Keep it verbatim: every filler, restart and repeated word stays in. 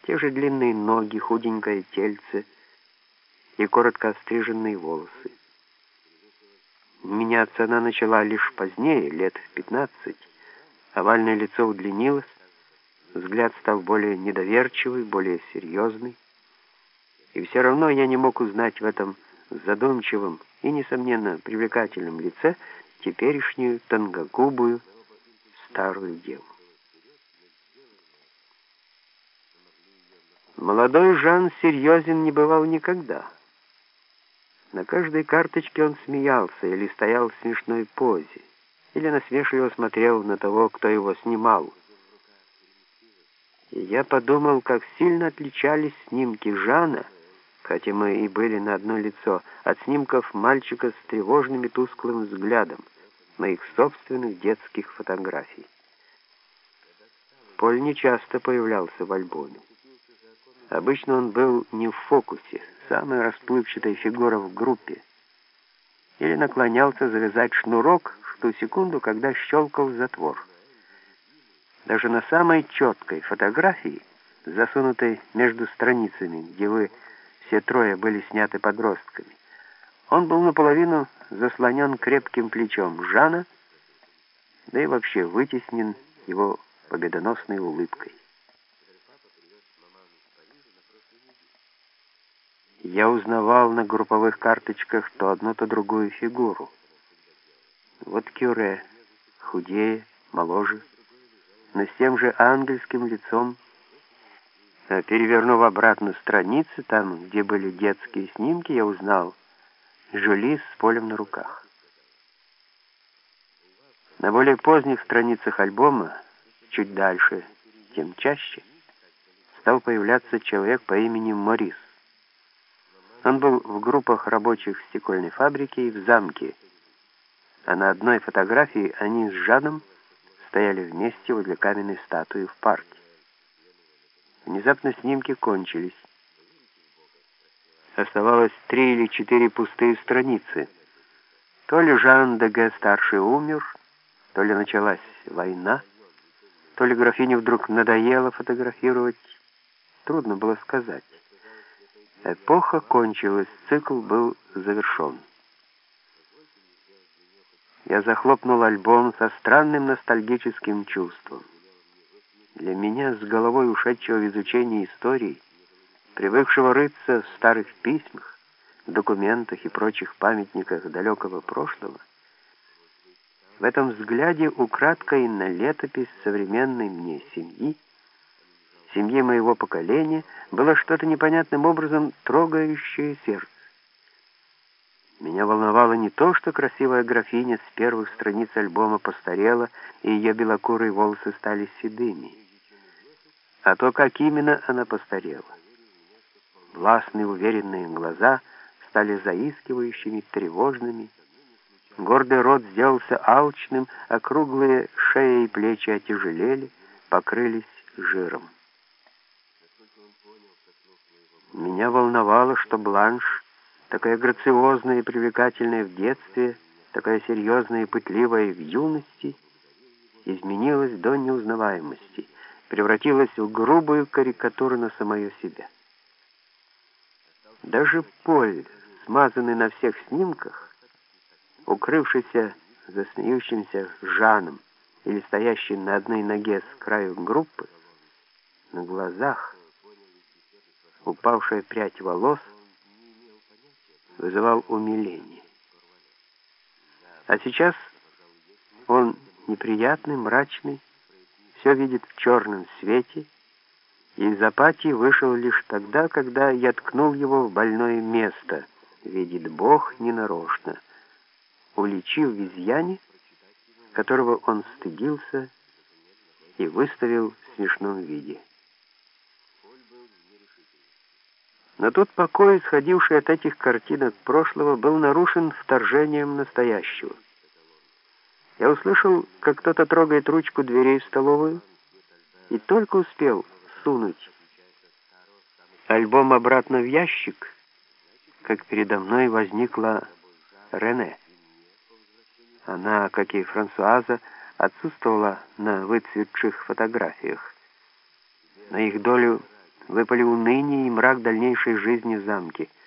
Те же длинные ноги, худенькое тельце и коротко остриженные волосы. Меняться она начала лишь позднее, лет в пятнадцать. Овальное лицо удлинилось, взгляд стал более недоверчивый, более серьезный. И все равно я не мог узнать в этом задумчивом и, несомненно, привлекательном лице теперешнюю тонкогубую старую деву. Молодой Жан серьезен не бывал никогда. На каждой карточке он смеялся или стоял в смешной позе, или насмешливо смотрел на того, кто его снимал. И я подумал, как сильно отличались снимки Жана, хотя мы и были на одно лицо, от снимков мальчика с тревожным и тусклым взглядом, моих собственных детских фотографий. Поль нечасто появлялся в альбоме. Обычно он был не в фокусе, самая расплывчатая фигура в группе, или наклонялся завязать шнурок в ту секунду, когда щелкал затвор. Даже на самой четкой фотографии, засунутой между страницами, где вы все трое были сняты подростками, он был наполовину заслонен крепким плечом Жана, да и вообще вытеснен его победоносной улыбкой. Я узнавал на групповых карточках то одну, то другую фигуру. Вот Кюре, худее, моложе, но с тем же ангельским лицом. А перевернув обратно страницы, там, где были детские снимки, я узнал Жюли с Полем на руках. На более поздних страницах альбома, чуть дальше, тем чаще, стал появляться человек по имени Морис. Он был в группах рабочих в стекольной фабрике и в замке, а на одной фотографии они с Жаном стояли вместе возле каменной статуи в парке. Внезапно снимки кончились. Оставалось три или четыре пустые страницы. То ли Жан де Г-старший умер, то ли началась война, то ли графине вдруг надоело фотографировать. Трудно было сказать. Эпоха кончилась, цикл был завершен. Я захлопнул альбом со странным ностальгическим чувством. Для меня, с головой ушедшего в изучение истории, привыкшего рыться в старых письмах, документах и прочих памятниках далекого прошлого, в этом взгляде украдкой на летопись современной мне семьи, семьи моего поколения, было что-то непонятным образом трогающее сердце. Меня волновало не то, что красивая графиня с первых страниц альбома постарела, и ее белокурые волосы стали седыми, а то, как именно она постарела. Властные уверенные глаза стали заискивающими, тревожными, гордый рот сделался алчным, а круглые шеи и плечи отяжелели, покрылись жиром. Меня волновало, что Бланш, такая грациозная и привлекательная в детстве, такая серьезная и пытливая в юности, изменилась до неузнаваемости, превратилась в грубую карикатуру на самое себя. Даже Поль, смазанный на всех снимках, укрывшийся за смеющимся Жаном или стоящий на одной ноге с краю группы, на глазах упавшая прядь волос вызывал умиление. А сейчас он неприятный, мрачный, все видит в черном свете, и из апатии вышел лишь тогда, когда я ткнул его в больное место, видит Бог ненарочно, уличив в изъяне, которого он стыдился и выставил в смешном виде. Но тот покой, исходивший от этих картинок прошлого, был нарушен вторжением настоящего. Я услышал, как кто-то трогает ручку дверей в столовую, и только успел сунуть альбом обратно в ящик, как передо мной возникла Рене. Она, как и Франсуаза, отсутствовала на выцветших фотографиях. На их долю выпали уныние и мрак дальнейшей жизни в замке.